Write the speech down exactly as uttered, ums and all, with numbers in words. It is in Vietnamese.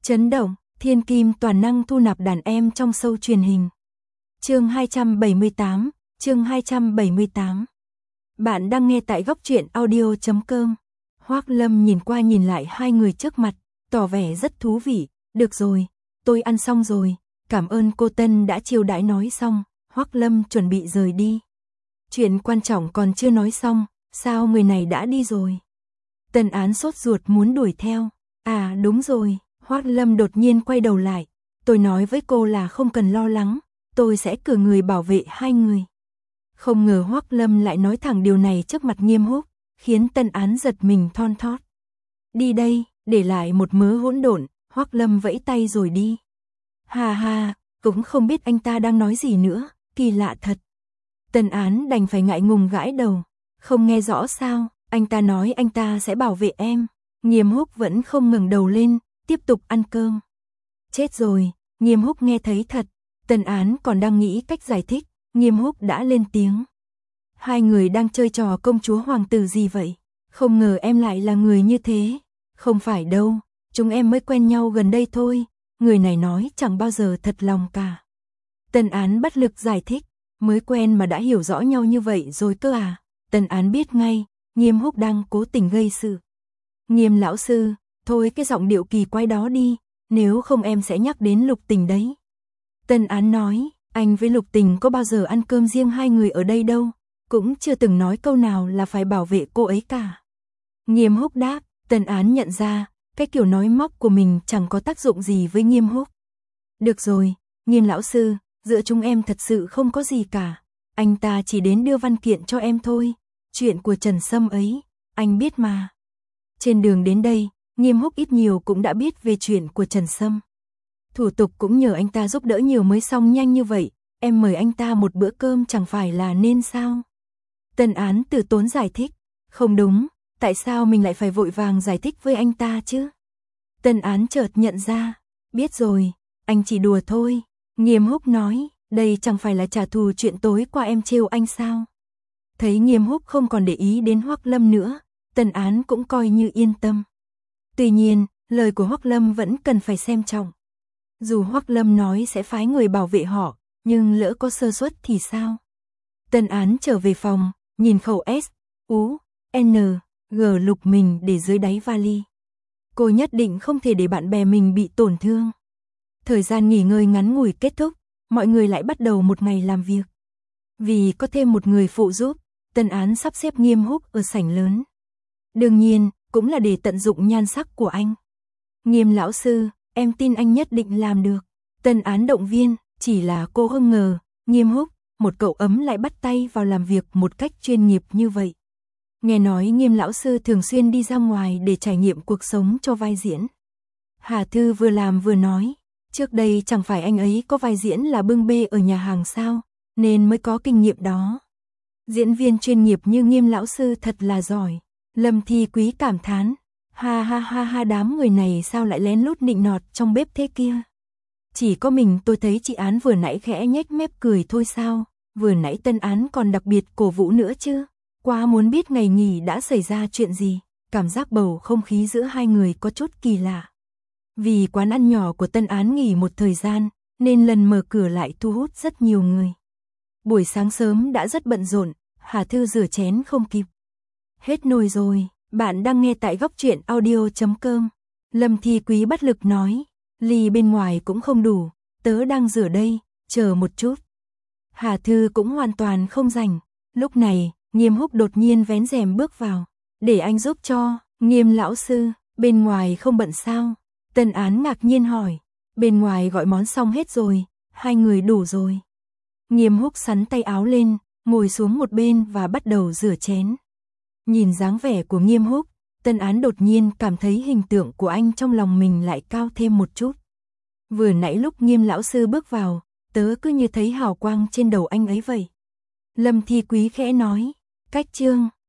Chấn động, thiên kim toàn năng thu nạp đàn em trong show truyền hình. Chương hai trăm bảy mươi tám, chương hai trăm bảy mươi tám. Bạn đang nghe tại góc truyện audio chấm com. Hoắc Lâm nhìn qua nhìn lại hai người trước mặt, tỏ vẻ rất thú vị. Được rồi, tôi ăn xong rồi, cảm ơn cô Tân đã chiêu đãi. Nói xong, Hoắc Lâm chuẩn bị rời đi. Chuyện quan trọng còn chưa nói xong, sao người này đã đi rồi? Tân Án sốt ruột muốn đuổi theo. À đúng rồi, Hoắc Lâm đột nhiên quay đầu lại. Tôi nói với cô là không cần lo lắng, tôi sẽ cử người bảo vệ hai người. Không ngờ Hoắc Lâm lại nói thẳng điều này trước mặt Nghiêm Húc, khiến Tân Án giật mình thon thót. Đi đây, để lại một mớ hỗn độn, Hoắc Lâm vẫy tay rồi đi. Hà hà, cũng không biết anh ta đang nói gì nữa, kỳ lạ thật. Tân Án đành phải ngại ngùng gãi đầu, không nghe rõ sao, anh ta nói anh ta sẽ bảo vệ em. Nghiêm Húc vẫn không ngẩng đầu lên, tiếp tục ăn cơm. Chết rồi, Nghiêm Húc nghe thấy thật. Tân Án còn đang nghĩ cách giải thích, Nghiêm Húc đã lên tiếng. Hai người đang chơi trò công chúa hoàng tử gì vậy? Không ngờ em lại là người như thế. Không phải đâu, chúng em mới quen nhau gần đây thôi. Người này nói chẳng bao giờ thật lòng cả. Tân Án bất lực giải thích, mới quen mà đã hiểu rõ nhau như vậy rồi cơ à? Tân Án biết ngay, Nghiêm Húc đang cố tình gây sự. Nghiêm lão sư, thôi cái giọng điệu kỳ quái đó đi, nếu không em sẽ nhắc đến Lục Tình đấy. Tân Án nói, anh với Lục Tình có bao giờ ăn cơm riêng hai người ở đây đâu, cũng chưa từng nói câu nào là phải bảo vệ cô ấy cả. Nghiêm Húc đáp. Tân Án nhận ra, cái kiểu nói móc của mình chẳng có tác dụng gì với Nghiêm Húc. Được rồi, Nghiêm lão sư, giữa chúng em thật sự không có gì cả. Anh ta chỉ đến đưa văn kiện cho em thôi. Chuyện của Trần Sâm ấy, anh biết mà. Trên đường đến đây, Nghiêm Húc ít nhiều cũng đã biết về chuyện của Trần Sâm. Thủ tục cũng nhờ anh ta giúp đỡ nhiều mới xong nhanh như vậy, em mời anh ta một bữa cơm chẳng phải là nên sao? Tân Án từ tốn giải thích, không đúng, tại sao mình lại phải vội vàng giải thích với anh ta chứ? Tân Án chợt nhận ra, biết rồi, anh chỉ đùa thôi. Nghiêm Húc nói, đây chẳng phải là trả thù chuyện tối qua em trêu anh sao? Thấy Nghiêm Húc không còn để ý đến Hoắc Lâm nữa, Tân Án cũng coi như yên tâm. Tuy nhiên, lời của Hoắc Lâm vẫn cần phải xem trọng. Dù Hoắc Lâm nói sẽ phái người bảo vệ họ, nhưng lỡ có sơ suất thì sao? Tân Án trở về phòng, nhìn khẩu S, U, N, G Lục mình để dưới đáy vali. Cô nhất định không thể để bạn bè mình bị tổn thương. Thời gian nghỉ ngơi ngắn ngủi kết thúc, mọi người lại bắt đầu một ngày làm việc. Vì có thêm một người phụ giúp, Tân Án sắp xếp Nghiêm Húc ở sảnh lớn. Đương nhiên, cũng là để tận dụng nhan sắc của anh. Nghiêm lão sư, em tin anh nhất định làm được. Tân Án động viên, chỉ là cô không ngờ, Nghiêm Húc, một cậu ấm lại bắt tay vào làm việc một cách chuyên nghiệp như vậy. Nghe nói Nghiêm lão sư thường xuyên đi ra ngoài để trải nghiệm cuộc sống cho vai diễn. Hà Thư vừa làm vừa nói, trước đây chẳng phải anh ấy có vai diễn là bưng bê ở nhà hàng sao, nên mới có kinh nghiệm đó. Diễn viên chuyên nghiệp như Nghiêm lão sư thật là giỏi. Lâm Thi Quý cảm thán, ha ha ha ha, đám người này sao lại lén lút nịnh nọt trong bếp thế kia. Chỉ có mình tôi thấy chị Án vừa nãy khẽ nhếch mép cười thôi sao, vừa nãy Tân Án còn đặc biệt cổ vũ nữa chứ. Quá muốn biết ngày nghỉ đã xảy ra chuyện gì, cảm giác bầu không khí giữa hai người có chút kỳ lạ. Vì quán ăn nhỏ của Tân Án nghỉ một thời gian, nên lần mở cửa lại thu hút rất nhiều người. Buổi sáng sớm đã rất bận rộn, Hà Thư rửa chén không kịp. Hết nồi rồi, bạn đang nghe tại góc truyện audio chấm com. Lâm Thi Quý bất lực nói, ly bên ngoài cũng không đủ, tớ đang rửa đây, chờ một chút. Hà Thư cũng hoàn toàn không rảnh. Lúc này, Nghiêm Húc đột nhiên vén rèm bước vào, để anh giúp cho. Nghiêm lão sư, bên ngoài không bận sao? Tân Án ngạc nhiên hỏi, bên ngoài gọi món xong hết rồi, hai người đủ rồi. Nghiêm Húc xắn tay áo lên, ngồi xuống một bên và bắt đầu rửa chén. Nhìn dáng vẻ của Nghiêm Húc, Tân Án đột nhiên cảm thấy hình tượng của anh trong lòng mình lại cao thêm một chút. Vừa nãy lúc Nghiêm lão sư bước vào, tớ cứ như thấy hào quang trên đầu anh ấy vậy. Lâm Thi Quý khẽ nói, cách trương,